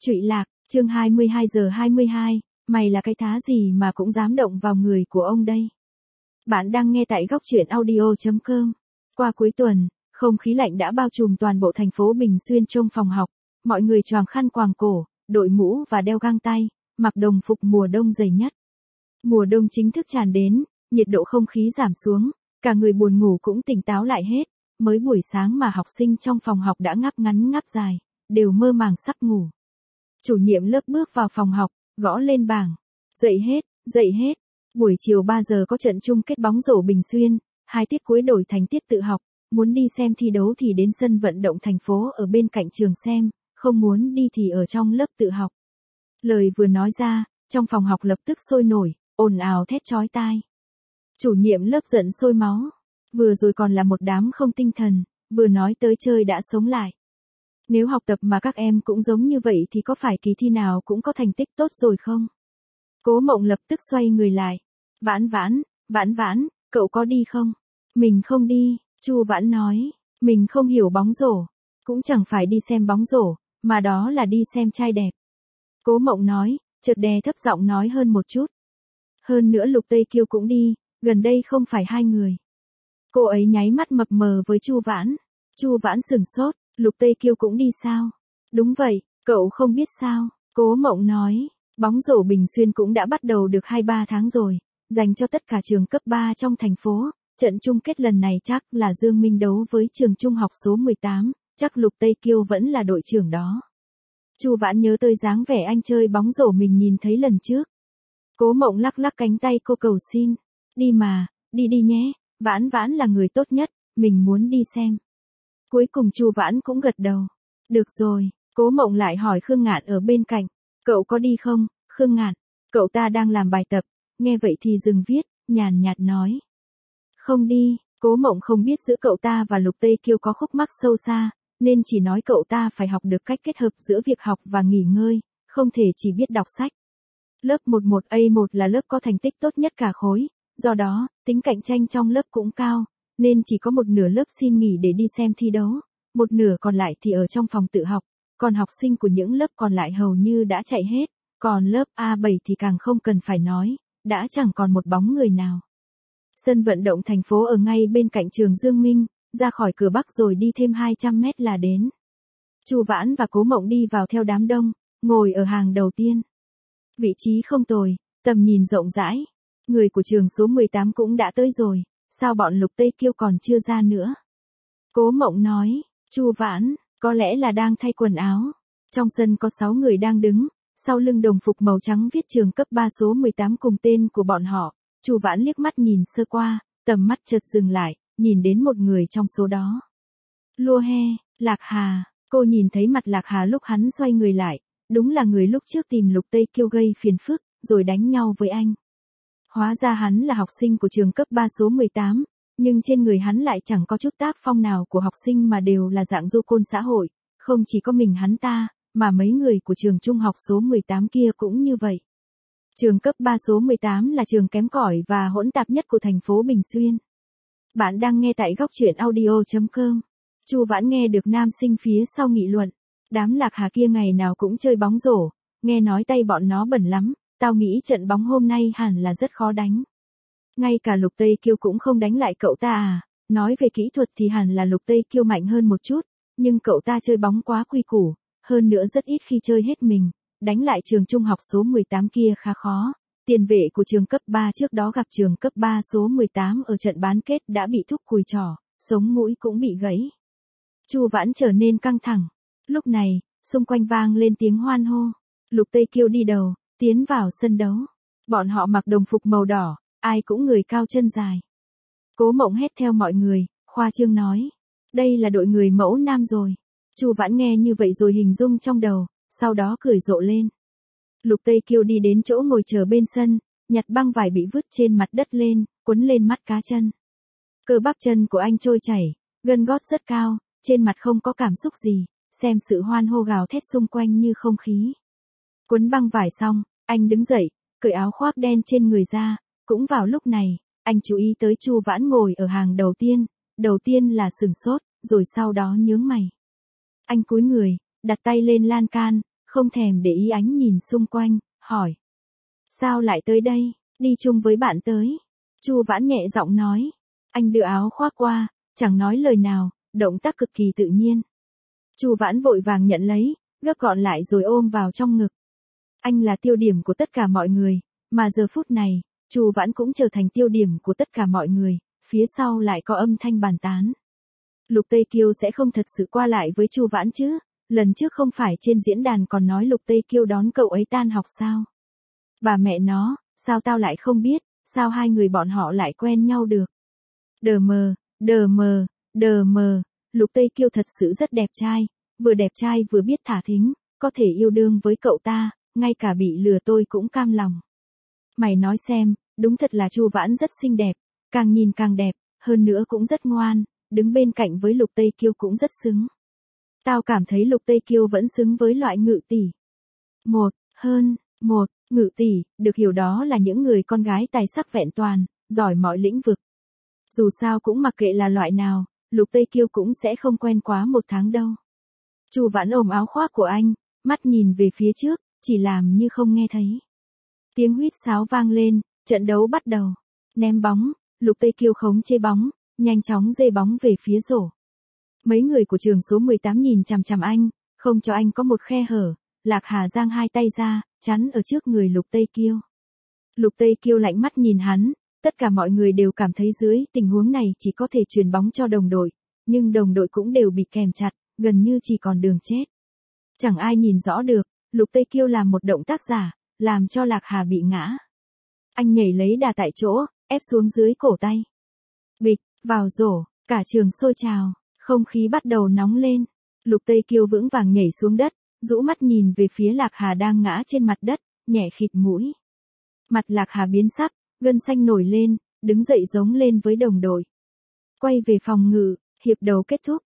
Trụy lạc, chương 22:22, mày là cái thá gì mà cũng dám động vào người của ông đây. Bạn đang nghe tại góc truyện audio.com. Qua cuối tuần, không khí lạnh đã bao trùm toàn bộ thành phố Bình Xuyên trong phòng học, mọi người choàng khăn quàng cổ, đội mũ và đeo găng tay, mặc đồng phục mùa đông dày nhất. Mùa đông chính thức tràn đến, nhiệt độ không khí giảm xuống, cả người buồn ngủ cũng tỉnh táo lại hết, mới buổi sáng mà học sinh trong phòng học đã ngáp ngắn ngáp dài, đều mơ màng sắp ngủ. Chủ nhiệm lớp bước vào phòng học, gõ lên bảng. Dậy hết. Buổi chiều 3 giờ có trận chung kết bóng rổ Bình Xuyên, 2 tiết cuối đổi thành tiết tự học, muốn đi xem thi đấu thì đến sân vận động thành phố ở bên cạnh trường xem, không muốn đi thì ở trong lớp tự học. Lời vừa nói ra, trong phòng học lập tức sôi nổi, ồn ào thét chói tai. Chủ nhiệm lớp giận sôi máu, vừa rồi còn là một đám không tinh thần, vừa nói tới chơi đã sống lại. Nếu học tập mà các em cũng giống như vậy thì có phải kỳ thi nào cũng có thành tích tốt rồi không? Cố Mộng lập tức xoay người lại. Vãn, cậu có đi không? Mình không đi, Chu Vãn nói, mình không hiểu bóng rổ, cũng chẳng phải đi xem bóng rổ, mà đó là đi xem trai đẹp. Cố Mộng nói, chợt đè thấp giọng nói hơn một chút. Hơn nữa Lục Tây Kiêu cũng đi, gần đây không phải hai người. Cô ấy nháy mắt mập mờ với Chu Vãn. Chu Vãn sửng sốt, Lục Tây Kiêu cũng đi sao? Đúng vậy, cậu không biết sao? Cố Mộng nói, bóng rổ Bình Xuyên cũng đã bắt đầu được 2-3 tháng rồi, dành cho tất cả trường cấp 3 trong thành phố. Trận chung kết lần này chắc là Dương Minh đấu với trường trung học số 18, chắc Lục Tây Kiêu vẫn là đội trưởng đó. Chu Vãn nhớ tới dáng vẻ anh chơi bóng rổ mình nhìn thấy lần trước. Cố Mộng lắc lắc cánh tay cô cầu xin, đi mà, đi nhé, Vãn là người tốt nhất, mình muốn đi xem. Cuối cùng Chu Vãn cũng gật đầu. Được rồi, Cố Mộng lại hỏi Khương Ngạn ở bên cạnh, cậu có đi không, Khương Ngạn? Cậu ta đang làm bài tập, nghe vậy thì dừng viết, nhàn nhạt nói. Không đi, Cố Mộng không biết giữa cậu ta và Lục Tây Kiêu có khúc mắc sâu xa, nên chỉ nói cậu ta phải học được cách kết hợp giữa việc học và nghỉ ngơi, không thể chỉ biết đọc sách. Lớp 11A1 là lớp có thành tích tốt nhất cả khối, do đó, tính cạnh tranh trong lớp cũng cao, nên chỉ có một nửa lớp xin nghỉ để đi xem thi đấu, một nửa còn lại thì ở trong phòng tự học, còn học sinh của những lớp còn lại hầu như đã chạy hết, còn lớp A7 thì càng không cần phải nói, đã chẳng còn một bóng người nào. Sân vận động thành phố ở ngay bên cạnh trường Dương Minh, ra khỏi cửa Bắc rồi đi thêm 200 mét là đến. Chu Vãn và Cố Mộng đi vào theo đám đông, ngồi ở hàng đầu tiên. Vị trí không tồi, tầm nhìn rộng rãi. Người của trường số 18 cũng đã tới rồi, sao bọn Lục Tây Kiêu còn chưa ra nữa? Cố Mộng nói, Chu Vãn, có lẽ là đang thay quần áo. Trong sân có 6 người đang đứng, sau lưng đồng phục màu trắng viết trường cấp 3 số 18 cùng tên của bọn họ. Chu Vãn liếc mắt nhìn sơ qua, tầm mắt chợt dừng lại, nhìn đến một người trong số đó. Lua he, Lạc Hà, cô nhìn thấy mặt Lạc Hà lúc hắn xoay người lại, đúng là người lúc trước tìm Lục Tây Kiêu gây phiền phức, rồi đánh nhau với anh. Hóa ra hắn là học sinh của trường cấp 3 số 18, nhưng trên người hắn lại chẳng có chút tác phong nào của học sinh mà đều là dạng du côn xã hội, không chỉ có mình hắn ta, mà mấy người của trường trung học số 18 kia cũng như vậy. Trường cấp 3 số 18 là trường kém cỏi và hỗn tạp nhất của thành phố Bình Xuyên. Bạn đang nghe tại góc truyện audio.com. Chu Vãn nghe được nam sinh phía sau nghị luận. Đám Lạc Hà kia ngày nào cũng chơi bóng rổ, nghe nói tay bọn nó bẩn lắm, tao nghĩ trận bóng hôm nay hẳn là rất khó đánh. Ngay cả Lục Tây Kiêu cũng không đánh lại cậu ta à, nói về kỹ thuật thì hẳn là Lục Tây Kiêu mạnh hơn một chút, nhưng cậu ta chơi bóng quá quy củ, hơn nữa rất ít khi chơi hết mình, đánh lại trường trung học số 18 kia khá khó. Tiền vệ của trường cấp 3 trước đó gặp trường cấp 3 số 18 ở trận bán kết đã bị thúc cùi trỏ, sống mũi cũng bị gãy. Chu Vãn trở nên căng thẳng. Lúc này, xung quanh vang lên tiếng hoan hô. Lục Tây Kiêu đi đầu, tiến vào sân đấu. Bọn họ mặc đồng phục màu đỏ, ai cũng người cao chân dài. Cố Mộng hét theo mọi người, khoa trương nói. Đây là đội người mẫu nam rồi. Chu Vãn nghe như vậy rồi hình dung trong đầu, sau đó cười rộ lên. Lục Tây Kiêu đi đến chỗ ngồi chờ bên sân, nhặt băng vải bị vứt trên mặt đất lên, quấn lên mắt cá chân. Cơ bắp chân của anh trôi chảy, gân gót rất cao, trên mặt không có cảm xúc gì, xem sự hoan hô gào thét xung quanh như không khí. Quấn băng vải xong, anh đứng dậy, cởi áo khoác đen trên người ra, cũng vào lúc này, anh chú ý tới Chu Vãn ngồi ở hàng đầu tiên là sửng sốt, rồi sau đó nhướng mày. Anh cúi người, đặt tay lên lan can, không thèm để ý ánh nhìn xung quanh, hỏi. Sao lại tới đây, đi chung với bạn tới. Chu Vãn nhẹ giọng nói. Anh đưa áo khoác qua, chẳng nói lời nào, động tác cực kỳ tự nhiên. Chu Vãn vội vàng nhận lấy, gấp gọn lại rồi ôm vào trong ngực. Anh là tiêu điểm của tất cả mọi người, mà giờ phút này, Chu Vãn cũng trở thành tiêu điểm của tất cả mọi người, phía sau lại có âm thanh bàn tán. Lục Tây Kiêu sẽ không thật sự qua lại với Chu Vãn chứ, lần trước không phải trên diễn đàn còn nói Lục Tây Kiêu đón cậu ấy tan học sao? Bà mẹ nó, sao tao lại không biết, sao hai người bọn họ lại quen nhau được? Đờ mờ, Lục Tây Kiêu thật sự rất đẹp trai vừa biết thả thính, có thể yêu đương với cậu ta, ngay cả bị lừa tôi cũng cam lòng. Mày nói xem, đúng thật là Chu Vãn rất xinh đẹp, càng nhìn càng đẹp, hơn nữa cũng rất ngoan, đứng bên cạnh với Lục Tây Kiêu cũng rất xứng. Tao cảm thấy Lục Tây Kiêu vẫn xứng với loại ngự tỷ. Ngự tỷ, được hiểu đó là những người con gái tài sắc vẹn toàn, giỏi mọi lĩnh vực. Dù sao cũng mặc kệ là loại nào, Lục Tây Kiêu cũng sẽ không quen quá 1 tháng đâu. Chu Vãn ôm áo khoác của anh, mắt nhìn về phía trước, chỉ làm như không nghe thấy. Tiếng huýt sáo vang lên, trận đấu bắt đầu. Ném bóng, Lục Tây Kiêu khống chế bóng, nhanh chóng dê bóng về phía rổ. Mấy người của trường số 18 nhìn chằm chằm anh, không cho anh có một khe hở. Lạc Hà giang hai tay ra, chắn ở trước người Lục Tây Kiêu. Lục Tây Kiêu lạnh mắt nhìn hắn, tất cả mọi người đều cảm thấy dưới tình huống này chỉ có thể chuyền bóng cho đồng đội, nhưng đồng đội cũng đều bị kèm chặt, gần như chỉ còn đường chết. Chẳng ai nhìn rõ được, Lục Tây Kiêu làm một động tác giả, làm cho Lạc Hà bị ngã. Anh nhảy lấy đà tại chỗ, ép xuống dưới cổ tay. Bịch, vào rổ, cả trường sôi trào, không khí bắt đầu nóng lên. Lục Tây Kiêu vững vàng nhảy xuống đất, rũ mắt nhìn về phía Lạc Hà đang ngã trên mặt đất, nhẹ khịt mũi. Mặt Lạc Hà biến sắc, gân xanh nổi lên, đứng dậy giống lên với đồng đội. Quay về phòng ngự, hiệp đầu kết thúc,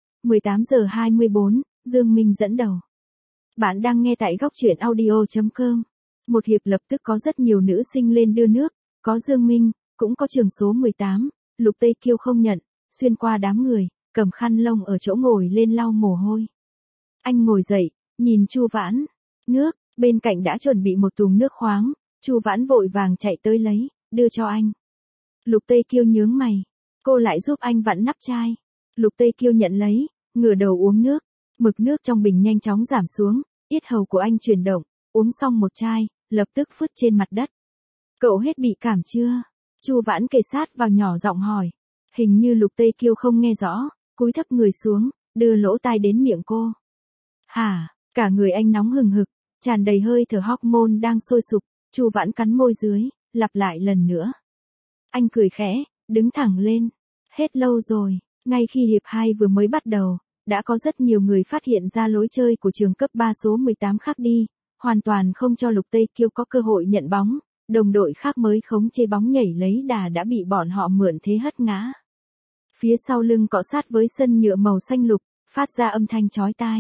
18:24, Dương Minh dẫn đầu. Bạn đang nghe tại góc truyện audio.com. Một hiệp lập tức có rất nhiều nữ sinh lên đưa nước, có Dương Minh, cũng có trường số 18, Lục Tây Kiêu không nhận, xuyên qua đám người, cầm khăn lông ở chỗ ngồi lên lau mồ hôi. Anh ngồi dậy, nhìn Chu Vãn, nước, bên cạnh đã chuẩn bị một thùng nước khoáng, Chu Vãn vội vàng chạy tới lấy, đưa cho anh. Lục Tây Kiêu nhướng mày, cô lại giúp anh vặn nắp chai. Lục Tây Kiêu nhận lấy, ngửa đầu uống nước, mực nước trong bình nhanh chóng giảm xuống, yết hầu của anh chuyển động, uống xong một chai, lập tức phứt trên mặt đất. Cậu hết bị cảm chưa? Chu Vãn kề sát vào nhỏ giọng hỏi. Hình như Lục Tây Kiêu không nghe rõ, cúi thấp người xuống, đưa lỗ tai đến miệng cô. Hả? Cả người anh nóng hừng hực, tràn đầy hơi thở hormone đang sôi sục, Chu Vãn cắn môi dưới, lặp lại lần nữa. Anh cười khẽ, đứng thẳng lên. Hết lâu rồi, ngay khi hiệp 2 vừa mới bắt đầu, đã có rất nhiều người phát hiện ra lối chơi của trường cấp 3 số 18 khác đi, hoàn toàn không cho Lục Tây Kiêu có cơ hội nhận bóng, đồng đội khác mới khống chế bóng nhảy lấy đà đã bị bọn họ mượn thế hất ngã. Phía sau lưng cọ sát với sân nhựa màu xanh lục, phát ra âm thanh chói tai.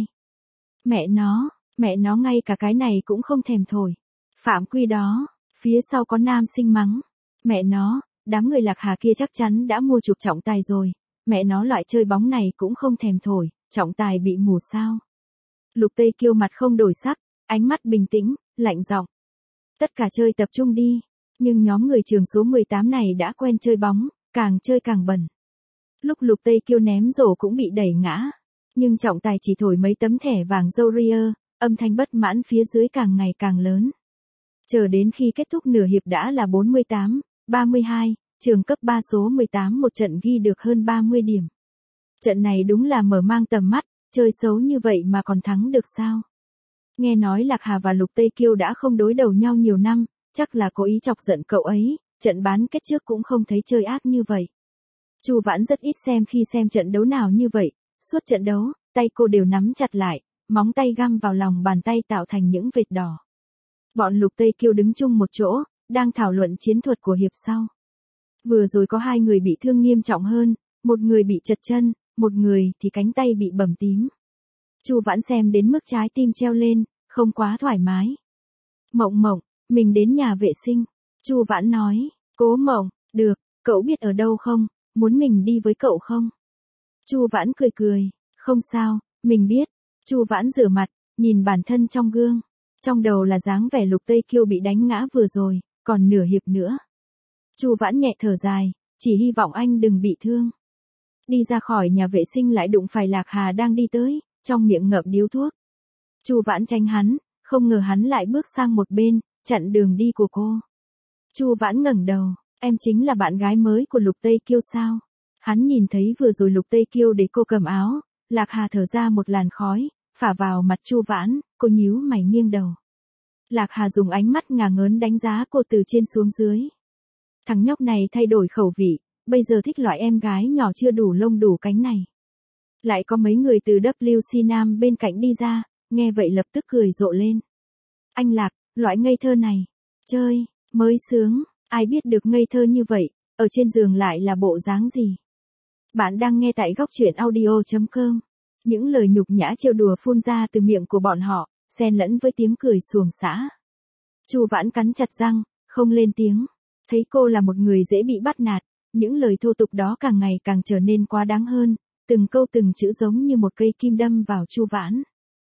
Mẹ nó ngay cả cái này cũng không thèm thổi. Phạm quy đó, phía sau có nam sinh mắng. Mẹ nó, đám người Lạc Hà kia chắc chắn đã mua chuộc trọng tài rồi. Mẹ nó loại chơi bóng này cũng không thèm thổi, trọng tài bị mù sao. Lục Tây Kiêu mặt không đổi sắc, ánh mắt bình tĩnh, lạnh giọng. Tất cả chơi tập trung đi. Nhưng nhóm người trường số 18 này đã quen chơi bóng, càng chơi càng bẩn. Lúc Lục Tây Kiêu ném rổ cũng bị đẩy ngã. Nhưng trọng tài chỉ thổi mấy tấm thẻ vàng Zoria, âm thanh bất mãn phía dưới càng ngày càng lớn. Chờ đến khi kết thúc nửa hiệp đã là 48-32, trường cấp 3 số 18 một trận ghi được hơn 30 điểm. Trận này đúng là mở mang tầm mắt, chơi xấu như vậy mà còn thắng được sao? Nghe nói Lạc Hà và Lục Tây Kiêu đã không đối đầu nhau nhiều năm, chắc là cố ý chọc giận cậu ấy, trận bán kết trước cũng không thấy chơi ác như vậy. Chu Vãn rất ít xem khi xem trận đấu nào như vậy, suốt trận đấu, tay cô đều nắm chặt lại, móng tay găm vào lòng bàn tay tạo thành những vệt đỏ. Bọn Lục Tây Kiêu đứng chung một chỗ, đang thảo luận chiến thuật của hiệp sau. Vừa rồi có 2 người bị thương nghiêm trọng hơn, một người bị trật chân, một người thì cánh tay bị bầm tím. Chu Vãn xem đến mức trái tim treo lên, không quá thoải mái. Mộng, mình đến nhà vệ sinh. Chu Vãn nói, Cố Mộng, được, cậu biết ở đâu không, muốn mình đi với cậu không? Chu Vãn cười, không sao, mình biết. Chu Vãn rửa mặt, nhìn bản thân trong gương. Trong đầu là dáng vẻ Lục Tây Kiêu bị đánh ngã vừa rồi, còn nửa hiệp nữa. Chu Vãn nhẹ thở dài, chỉ hy vọng anh đừng bị thương. Đi ra khỏi nhà vệ sinh lại đụng phải Lạc Hà đang đi tới, trong miệng ngậm điếu thuốc. Chu Vãn tránh hắn, không ngờ hắn lại bước sang một bên, chặn đường đi của cô. Chu Vãn ngẩng đầu, em chính là bạn gái mới của Lục Tây Kiêu sao? Hắn nhìn thấy vừa rồi Lục Tây Kiêu để cô cầm áo, Lạc Hà thở ra một làn khói, phả vào mặt Chu Vãn, cô nhíu mày nghiêng đầu. Lạc Hà dùng ánh mắt ngả ngớn đánh giá cô từ trên xuống dưới. Thằng nhóc này thay đổi khẩu vị, bây giờ thích loại em gái nhỏ chưa đủ lông đủ cánh này. Lại có mấy người từ WC Nam bên cạnh đi ra, nghe vậy lập tức cười rộ lên. Anh Lạc, loại ngây thơ này, chơi, mới sướng, ai biết được ngây thơ như vậy, ở trên giường lại là bộ dáng gì. Bạn đang nghe tại góc truyện audio.com. Những lời nhục nhã trêu đùa phun ra từ miệng của bọn họ, xen lẫn với tiếng cười xuồng xã. Chu Vãn cắn chặt răng, không lên tiếng. Thấy cô là một người dễ bị bắt nạt, những lời thô tục đó càng ngày càng trở nên quá đáng hơn, từng câu từng chữ giống như một cây kim đâm vào Chu Vãn.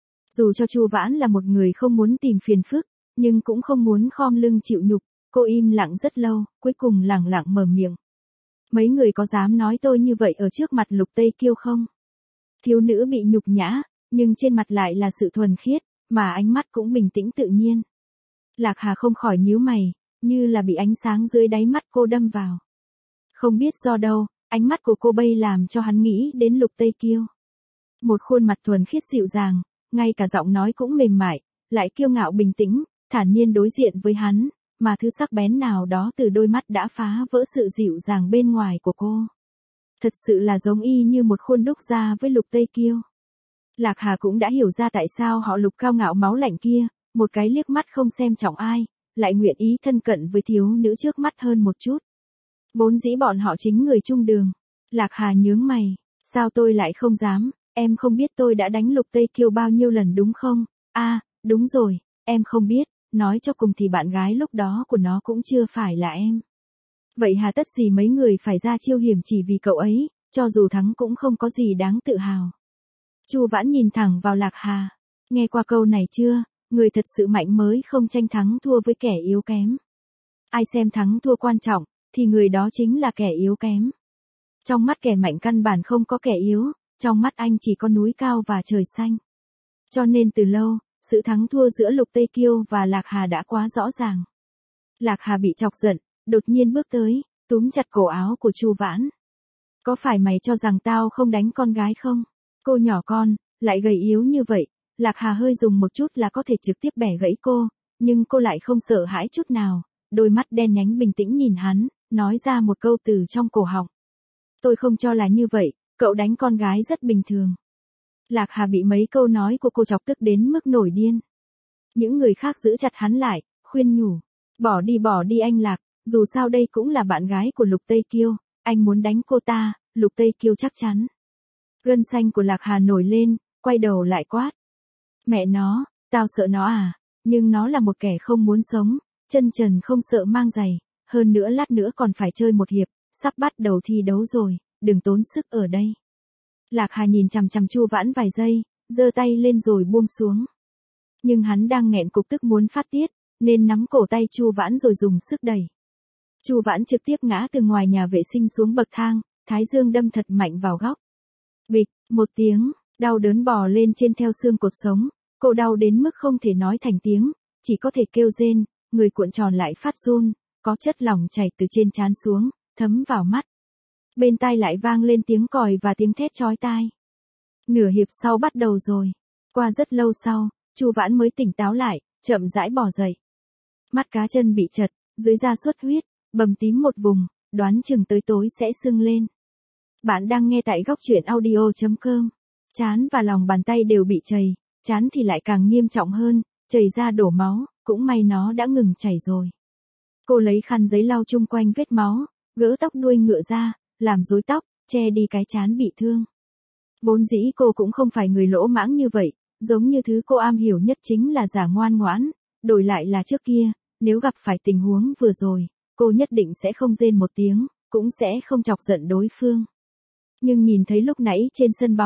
Dù cho Chu Vãn là một người không muốn tìm phiền phức, nhưng cũng không muốn khom lưng chịu nhục, cô im lặng rất lâu, cuối cùng lẳng lặng mở miệng. Mấy người có dám nói tôi như vậy ở trước mặt Lục Tây Kiêu không? Thiếu nữ bị nhục nhã, nhưng trên mặt lại là sự thuần khiết, mà ánh mắt cũng bình tĩnh tự nhiên. Lạc Hà không khỏi nhíu mày, như là bị ánh sáng dưới đáy mắt cô đâm vào. Không biết do đâu, ánh mắt của cô bây làm cho hắn nghĩ đến Lục Tây Kiêu. Một khuôn mặt thuần khiết dịu dàng, ngay cả giọng nói cũng mềm mại, lại kiêu ngạo bình tĩnh, thản nhiên đối diện với hắn, mà thứ sắc bén nào đó từ đôi mắt đã phá vỡ sự dịu dàng bên ngoài của cô. Thật sự là giống y như một khuôn đúc ra với Lục Tây Kiêu. Lạc Hà cũng đã hiểu ra tại sao họ Lục cao ngạo máu lạnh kia, một cái liếc mắt không xem trọng ai, lại nguyện ý thân cận với thiếu nữ trước mắt hơn một chút. Vốn dĩ bọn họ chính người chung đường. Lạc Hà nhướng mày, sao tôi lại không dám, em không biết tôi đã đánh Lục Tây Kiêu bao nhiêu lần đúng không? Đúng rồi, em không biết, nói cho cùng thì bạn gái lúc đó của nó cũng chưa phải là em. Vậy hà tất gì mấy người phải ra chiêu hiểm chỉ vì cậu ấy, cho dù thắng cũng không có gì đáng tự hào. Chu Vãn nhìn thẳng vào Lạc Hà, nghe qua câu này chưa, người thật sự mạnh mới không tranh thắng thua với kẻ yếu kém. Ai xem thắng thua quan trọng, thì người đó chính là kẻ yếu kém. Trong mắt kẻ mạnh căn bản không có kẻ yếu, trong mắt anh chỉ có núi cao và trời xanh. Cho nên từ lâu, sự thắng thua giữa Lục Tây Kiêu và Lạc Hà đã quá rõ ràng. Lạc Hà bị chọc giận, đột nhiên bước tới, túm chặt cổ áo của Chu Vãn. Có phải mày cho rằng tao không đánh con gái không? Cô nhỏ con, lại gầy yếu như vậy, Lạc Hà hơi dùng một chút là có thể trực tiếp bẻ gãy cô, nhưng cô lại không sợ hãi chút nào, đôi mắt đen nhánh bình tĩnh nhìn hắn, nói ra một câu từ trong cổ họng. Tôi không cho là như vậy, cậu đánh con gái rất bình thường. Lạc Hà bị mấy câu nói của cô chọc tức đến mức nổi điên. Những người khác giữ chặt hắn lại, khuyên nhủ. Bỏ đi anh Lạc, dù sao đây cũng là bạn gái của Lục Tây Kiêu, anh muốn đánh cô ta, Lục Tây Kiêu chắc chắn. Gân xanh của Lạc Hà nổi lên, quay đầu lại quát. Mẹ nó, tao sợ nó à, nhưng nó là một kẻ không muốn sống, chân trần không sợ mang giày, hơn nữa lát nữa còn phải chơi một hiệp, sắp bắt đầu thi đấu rồi, đừng tốn sức ở đây. Lạc Hà nhìn chằm chằm Chu Vãn vài giây, giơ tay lên rồi buông xuống. Nhưng hắn đang nghẹn cục tức muốn phát tiết, nên nắm cổ tay Chu Vãn rồi dùng sức đẩy. Chu Vãn trực tiếp ngã từ ngoài nhà vệ sinh xuống bậc thang, thái dương đâm thật mạnh vào góc. Bịch, một tiếng, đau đớn bò lên trên theo xương cột sống, cô đau đến mức không thể nói thành tiếng, chỉ có thể kêu rên, người cuộn tròn lại phát run, có chất lỏng chảy từ trên trán xuống, thấm vào mắt. Bên tai lại vang lên tiếng còi và tiếng thét chói tai. Nửa hiệp sau bắt đầu rồi. Qua rất lâu sau, Chu Vãn mới tỉnh táo lại, chậm rãi bò dậy. Mắt cá chân bị chật, dưới da xuất huyết, bầm tím một vùng, đoán chừng tới tối sẽ sưng lên. Bạn đang nghe tại góc truyện audio.com. Trán và lòng bàn tay đều bị chảy, trán thì lại càng nghiêm trọng hơn, chảy ra đổ máu, cũng may nó đã ngừng chảy rồi. Cô lấy khăn giấy lau chung quanh vết máu, gỡ tóc đuôi ngựa ra, làm rối tóc, che đi cái trán bị thương. Vốn dĩ cô cũng không phải người lỗ mãng như vậy, giống như thứ cô am hiểu nhất chính là giả ngoan ngoãn, đổi lại là trước kia, nếu gặp phải tình huống vừa rồi, cô nhất định sẽ không rên một tiếng, cũng sẽ không chọc giận đối phương. Nhưng nhìn thấy lúc nãy trên sân bóng,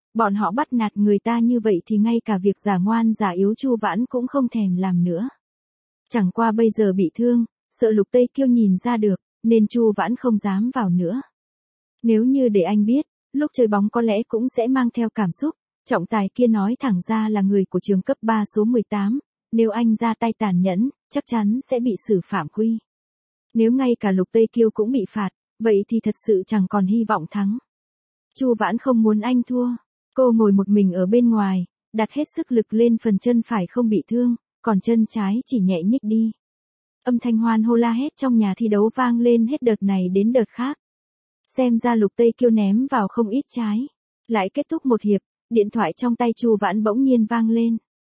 bọn họ bắt nạt người ta như vậy thì ngay cả việc giả ngoan giả yếu Chu Vãn cũng không thèm làm nữa. Chẳng qua bây giờ bị thương, sợ Lục Tây Kiêu nhìn ra được, nên Chu Vãn không dám vào nữa. Nếu như để anh biết, lúc chơi bóng có lẽ cũng sẽ mang theo cảm xúc, trọng tài kia nói thẳng ra là người của trường cấp 3 số 18, nếu anh ra tay tàn nhẫn, chắc chắn sẽ bị xử phạm quy. Nếu ngay cả Lục Tây Kiêu cũng bị phạt, vậy thì thật sự chẳng còn hy vọng thắng. Chu Vãn không muốn anh thua. Cô ngồi một mình ở bên ngoài, đặt hết sức lực lên phần chân phải không bị thương, còn chân trái chỉ nhẹ nhích đi. Âm thanh hoan hô la hét trong nhà thi đấu vang lên hết đợt này đến đợt khác. Xem ra Lục Tây Kiêu ném vào không ít trái. Lại kết thúc một hiệp, điện thoại trong tay Chu Vãn bỗng nhiên vang lên.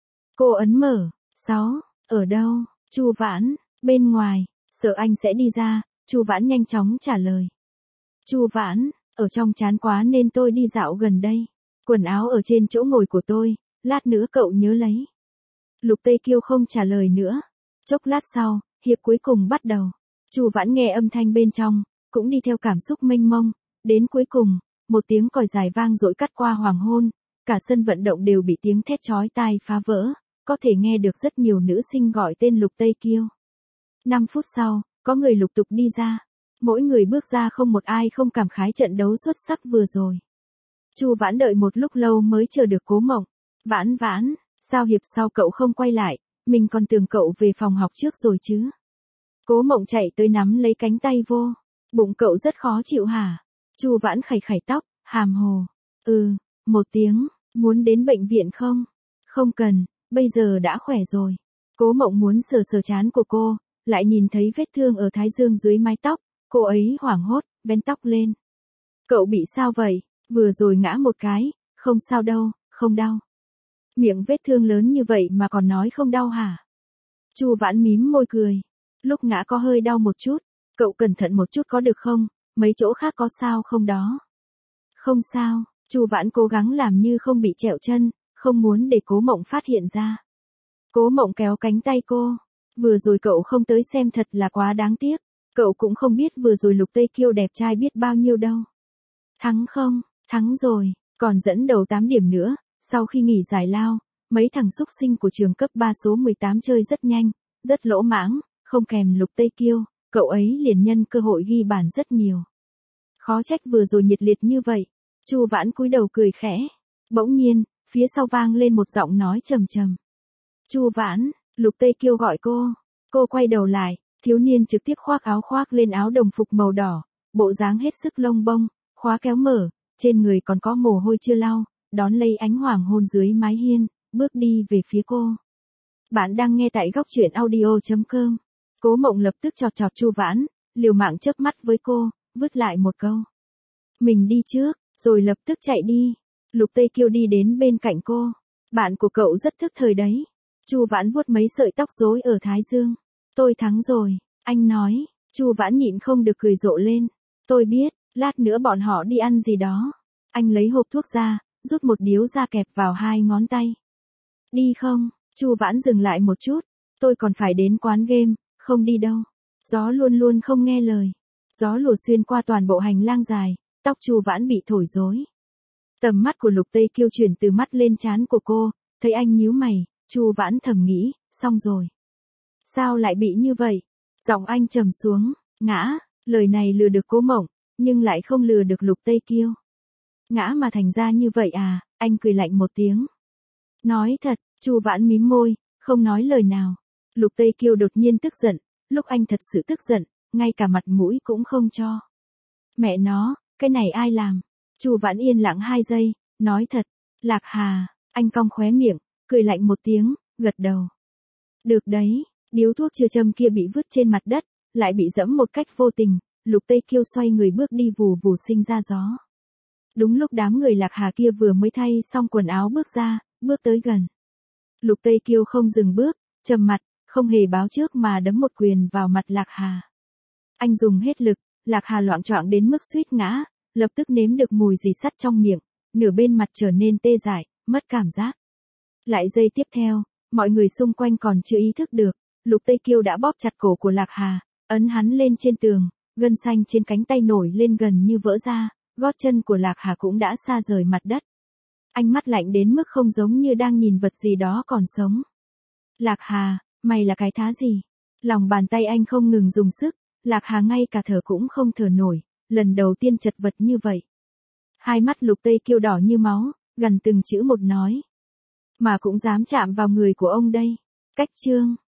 Cô ấn mở. 6, ở đâu? Chu Vãn, bên ngoài, sợ anh sẽ đi ra, Chu Vãn nhanh chóng trả lời. Chu Vãn, ở trong chán quá nên tôi đi dạo gần đây. Quần áo ở trên chỗ ngồi của tôi, lát nữa cậu nhớ lấy. Lục Tây Kiêu không trả lời nữa. Chốc lát sau, hiệp cuối cùng bắt đầu. Chu Vãn nghe âm thanh bên trong, cũng đi theo cảm xúc mênh mông. Đến cuối cùng, một tiếng còi dài vang dội cắt qua hoàng hôn. Cả sân vận động đều bị tiếng thét chói tai phá vỡ. Có thể nghe được rất nhiều nữ sinh gọi tên Lục Tây Kiêu. 5 phút sau, có người lục tục đi ra. Mỗi người bước ra không một ai không cảm khái trận đấu xuất sắc vừa rồi. Chu Vãn đợi một lúc lâu mới chờ được Cố Mộng. Vãn Vãn, sao hiệp sau cậu không quay lại, mình còn tưởng cậu về phòng học trước rồi chứ. Cố Mộng chạy tới nắm lấy cánh tay vô. Bụng cậu rất khó chịu hả? Chu Vãn khẩy khẩy tóc, hàm hồ. Một tiếng, muốn đến bệnh viện không? Không cần, bây giờ đã khỏe rồi. Cố Mộng muốn sờ sờ trán của cô, lại nhìn thấy vết thương ở thái dương dưới mái tóc, cô ấy hoảng hốt, vén tóc lên. Cậu bị sao vậy? Vừa rồi ngã một cái, không sao đâu, không đau. Miệng vết thương lớn như vậy mà còn nói không đau hả? Chu Vãn mím môi cười. Lúc ngã có hơi đau một chút, cậu cẩn thận một chút có được không? Mấy chỗ khác có sao không đó? Không sao, Chu Vãn cố gắng làm như không bị trẹo chân, không muốn để Cố Mộng phát hiện ra. Cố Mộng kéo cánh tay cô. Vừa rồi cậu không tới xem thật là quá đáng tiếc. Cậu cũng không biết vừa rồi Lục Tây Kiêu đẹp trai biết bao nhiêu đâu. Thắng không? Thắng rồi, còn dẫn đầu 8 điểm nữa. Sau khi nghỉ giải lao, mấy thằng xúc sinh của trường cấp 3 số 18 chơi rất nhanh, rất lỗ mãng, không kèm Lục Tây Kiêu, cậu ấy liền nhân cơ hội ghi bàn rất nhiều. Khó trách vừa rồi nhiệt liệt như vậy. Chu Vãn cúi đầu cười khẽ. Bỗng nhiên, phía sau vang lên một giọng nói trầm trầm. Chu Vãn, Lục Tây Kiêu gọi cô. Cô quay đầu lại, thiếu niên trực tiếp khoác áo khoác lên áo đồng phục màu đỏ, bộ dáng hết sức lông bông, khóa kéo mở, trên người còn có mồ hôi chưa lau, đón lấy ánh hoàng hôn dưới mái hiên, bước đi về phía cô. Bạn đang nghe tại góc truyện audio.com. Cố Mộng lập tức chọt chọt Chu Vãn, liều mạng chớp mắt với cô, vứt lại một câu. Mình đi trước, rồi lập tức chạy đi. Lục Tây Kiêu đi đến bên cạnh cô. Bạn của cậu rất thức thời đấy. Chu Vãn vuốt mấy sợi tóc rối ở thái dương. Tôi thắng rồi, anh nói. Chu Vãn nhịn không được cười rộ lên. Tôi biết, lát nữa bọn họ đi ăn gì đó. Anh lấy hộp thuốc ra, rút một điếu ra kẹp vào 2 ngón tay. Đi không? Chu Vãn dừng lại một chút. Tôi còn phải đến quán game, không đi đâu. Gió luôn luôn không nghe lời. Gió lùa xuyên qua toàn bộ hành lang dài, tóc Chu Vãn bị thổi rối. Tầm mắt của Lục Tây Kiêu chuyển từ mắt lên trán của cô, thấy anh nhíu mày, Chu Vãn thầm nghĩ, xong rồi. Sao lại bị như vậy? Giọng anh trầm xuống, ngã, lời này lừa được Cố Mộng, nhưng lại không lừa được Lục Tây Kiêu. Ngã mà thành ra như vậy à? Anh cười lạnh một tiếng. Nói thật, Chu Vãn mím môi, không nói lời nào. Lục Tây Kiêu đột nhiên tức giận, lúc anh thật sự tức giận, ngay cả mặt mũi cũng không cho. Mẹ nó, cái này ai làm? Chu Vãn yên lặng 2 giây, nói thật, Lạc Hà, anh cong khóe miệng, cười lạnh một tiếng, gật đầu. Được đấy, điếu thuốc chưa châm kia bị vứt trên mặt đất, lại bị dẫm một cách vô tình, Lục Tây Kiêu xoay người bước đi vù vù sinh ra gió. Đúng lúc đám người Lạc Hà kia vừa mới thay xong quần áo bước ra, bước tới gần. Lục Tây Kiêu không dừng bước, trầm mặt, không hề báo trước mà đấm một quyền vào mặt Lạc Hà. Anh dùng hết lực, Lạc Hà loạng choạng đến mức suýt ngã, lập tức nếm được mùi gì sắt trong miệng, nửa bên mặt trở nên tê dại, mất cảm giác. Lại giây tiếp theo, mọi người xung quanh còn chưa ý thức được, Lục Tây Kiêu đã bóp chặt cổ của Lạc Hà, ấn hắn lên trên tường, gân xanh trên cánh tay nổi lên gần như vỡ ra, gót chân của Lạc Hà cũng đã xa rời mặt đất. Ánh mắt lạnh đến mức không giống như đang nhìn vật gì đó còn sống. Lạc Hà, mày là cái thá gì? Lòng bàn tay anh không ngừng dùng sức, Lạc Hà ngay cả thở cũng không thở nổi, lần đầu tiên chật vật như vậy. Hai mắt Lục Tây Kiêu đỏ như máu, gần từng chữ một nói. Mà cũng dám chạm vào người của ông đây. Cách chương.